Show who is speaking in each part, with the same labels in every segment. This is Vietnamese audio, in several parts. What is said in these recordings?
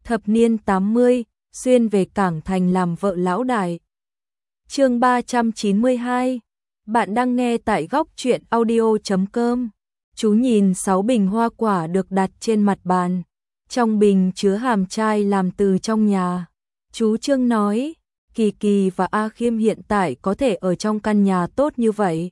Speaker 1: thập niên 80, xuyên về Cảng Thành làm vợ lão đại. Chương 392. Bạn đang nghe tại góc truyện audio.com. Chú nhìn 6 bình hoa quả được đặt trên mặt bàn. Trong bình chứa hàm trai làm từ trong nhà. Chú Trương nói, Kỳ Kỳ và A Khiêm hiện tại có thể ở trong căn nhà tốt như vậy.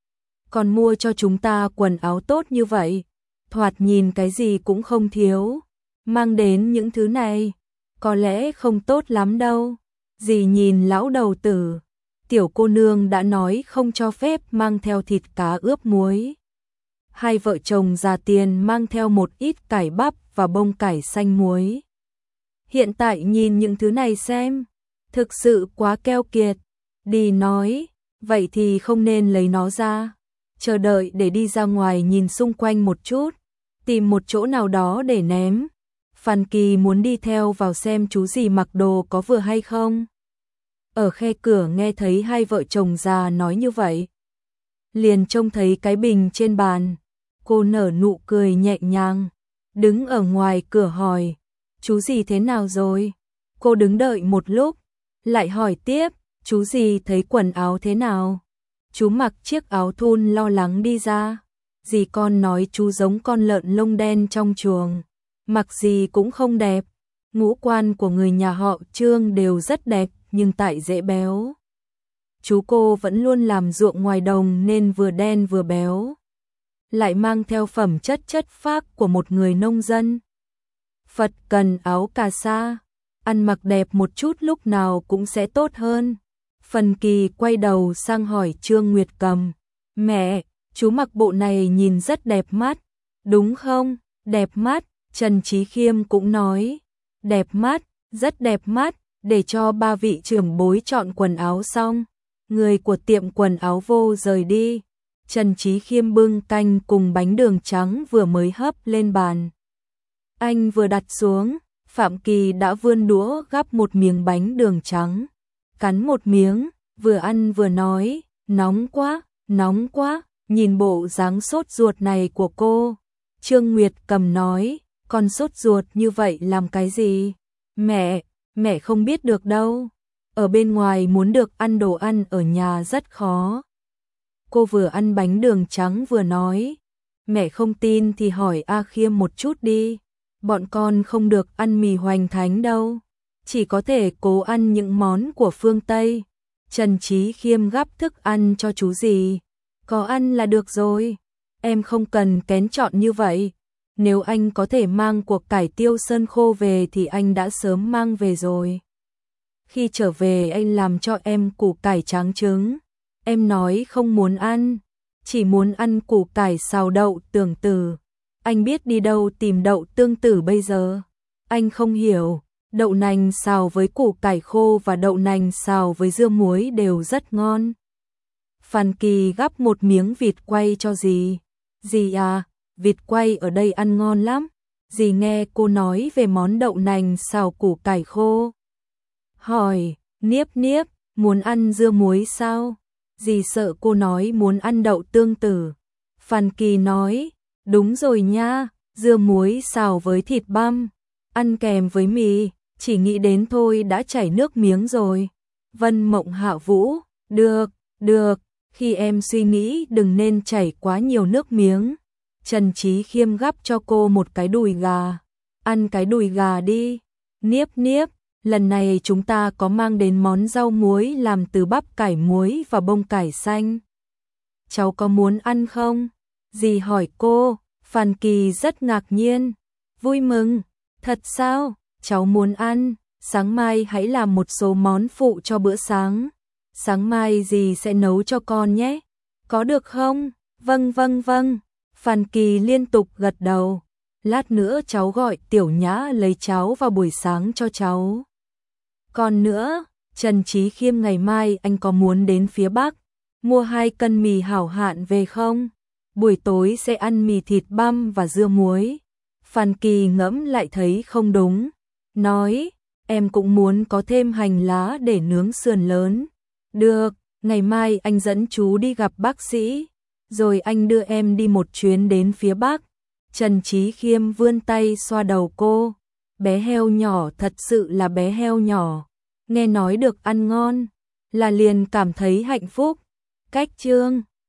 Speaker 1: Còn mua cho chúng ta quần áo tốt như vậy. Thoạt nhìn cái gì cũng không thiếu. Mang đến những thứ này, có lẽ không tốt lắm đâu. Dì nhìn lão đầu tử. Tiểu cô nương đã nói không cho phép mang theo thịt cá ướp muối. Hai vợ chồng già tiền mang theo một ít cải bắp và bông cải xanh muối. Hiện tại nhìn những thứ này xem, thực sự quá keo kiệt. Đi nói, vậy thì không nên lấy nó ra. Chờ đợi để đi ra ngoài nhìn xung quanh một chút, tìm một chỗ nào đó để ném. Phan Kỳ muốn đi theo vào xem chú gì mặc đồ có vừa hay không. Ở khe cửa nghe thấy hai vợ chồng già nói như vậy. Liền trông thấy cái bình trên bàn. Cô nở nụ cười nhẹ nhàng. Đứng ở ngoài cửa hỏi, chú gì thế nào rồi? Cô đứng đợi một lúc, lại hỏi tiếp, chú gì thấy quần áo thế nào? Chú mặc chiếc áo thun lo lắng đi ra. Dì con nói chú giống con lợn lông đen trong chuồng. Mặc gì cũng không đẹp. Ngũ quan của người nhà họ Trương đều rất đẹp, nhưng tại dễ béo. Chú cô vẫn luôn làm ruộng ngoài đồng nên vừa đen vừa béo. Lại mang theo phẩm chất chất phác của một người nông dân. Phật cần áo cà sa, ăn mặc đẹp một chút lúc nào cũng sẽ tốt hơn. Phần Kỳ quay đầu sang hỏi Trương Nguyệt Cầm, mẹ, chú mặc bộ này nhìn rất đẹp mắt, đúng không? Đẹp mắt. Trần Chí Khiêm cũng nói, đẹp mắt, rất đẹp mắt. Để cho ba vị trưởng bối chọn quần áo xong, người của tiệm quần áo vô rời đi. Trần Chí Khiêm bưng canh cùng bánh đường trắng vừa mới hấp lên bàn. Anh vừa đặt xuống, Phạm Kỳ đã vươn đũa gắp một miếng bánh đường trắng. Cắn một miếng, vừa ăn vừa nói, nóng quá, nhìn bộ dáng sốt ruột này của cô. Trương Nguyệt Cầm nói, con sốt ruột như vậy làm cái gì? Mẹ không biết được đâu. Ở bên ngoài muốn được ăn đồ ăn ở nhà rất khó. Cô vừa ăn bánh đường trắng vừa nói, mẹ không tin thì hỏi A Khiêm một chút đi. Bọn con không được ăn mì hoành thánh đâu. Chỉ có thể cố ăn những món của phương Tây. Trần Chí Khiêm gắp thức ăn cho chú gì. Có ăn là được rồi. Em không cần kén chọn như vậy. Nếu anh có thể mang cuộc cải tiêu sơn khô về thì anh đã sớm mang về rồi. Khi trở về anh làm cho em củ cải tráng trứng. Em nói không muốn ăn, chỉ muốn ăn củ cải xào đậu tương tử. Anh biết đi đâu tìm đậu tương tử bây giờ? Anh không hiểu, đậu nành xào với củ cải khô và đậu nành xào với dưa muối đều rất ngon. Phan Kỳ gắp một miếng vịt quay cho dì. Dì à, vịt quay ở đây ăn ngon lắm. Dì nghe cô nói về món đậu nành xào củ cải khô. Hỏi, Niếp, muốn ăn dưa muối sao? Dì sợ cô nói muốn ăn đậu tương tử. Phan Kỳ nói, đúng rồi nha, dưa muối xào với thịt băm, ăn kèm với mì, chỉ nghĩ đến thôi đã chảy nước miếng rồi. Vân Mộng Hạ Vũ, được, khi em suy nghĩ đừng nên chảy quá nhiều nước miếng. Trần Chí Khiêm gắp cho cô một cái đùi gà. Ăn cái đùi gà đi. Niếp, lần này chúng ta có mang đến món rau muối làm từ bắp cải muối và bông cải xanh. Cháu có muốn ăn không? Dì hỏi cô. Phan Kỳ rất ngạc nhiên. Vui mừng. Thật sao? Cháu muốn ăn. Sáng mai hãy làm một số món phụ cho bữa sáng. Sáng mai dì sẽ nấu cho con nhé. Có được không? Vâng. Phan Kỳ liên tục gật đầu. Lát nữa cháu gọi Tiểu Nhã lấy cháo vào buổi sáng cho cháu. Còn nữa, Trần Chí Khiêm ngày mai anh có muốn đến phía Bắc, mua 2 cân mì hảo hạn về không? Buổi tối sẽ ăn mì thịt băm và dưa muối. Phan Kỳ ngẫm lại thấy không đúng. Nói, em cũng muốn có thêm hành lá để nướng sườn lớn. Được, ngày mai anh dẫn chú đi gặp bác sĩ. Rồi anh đưa em đi một chuyến đến phía Bắc. Trần Chí Khiêm vươn tay xoa đầu cô. bé heo nhỏ thật sự là bé heo nhỏ, nghe nói được ăn ngon, là liền cảm thấy hạnh phúc. Cách chương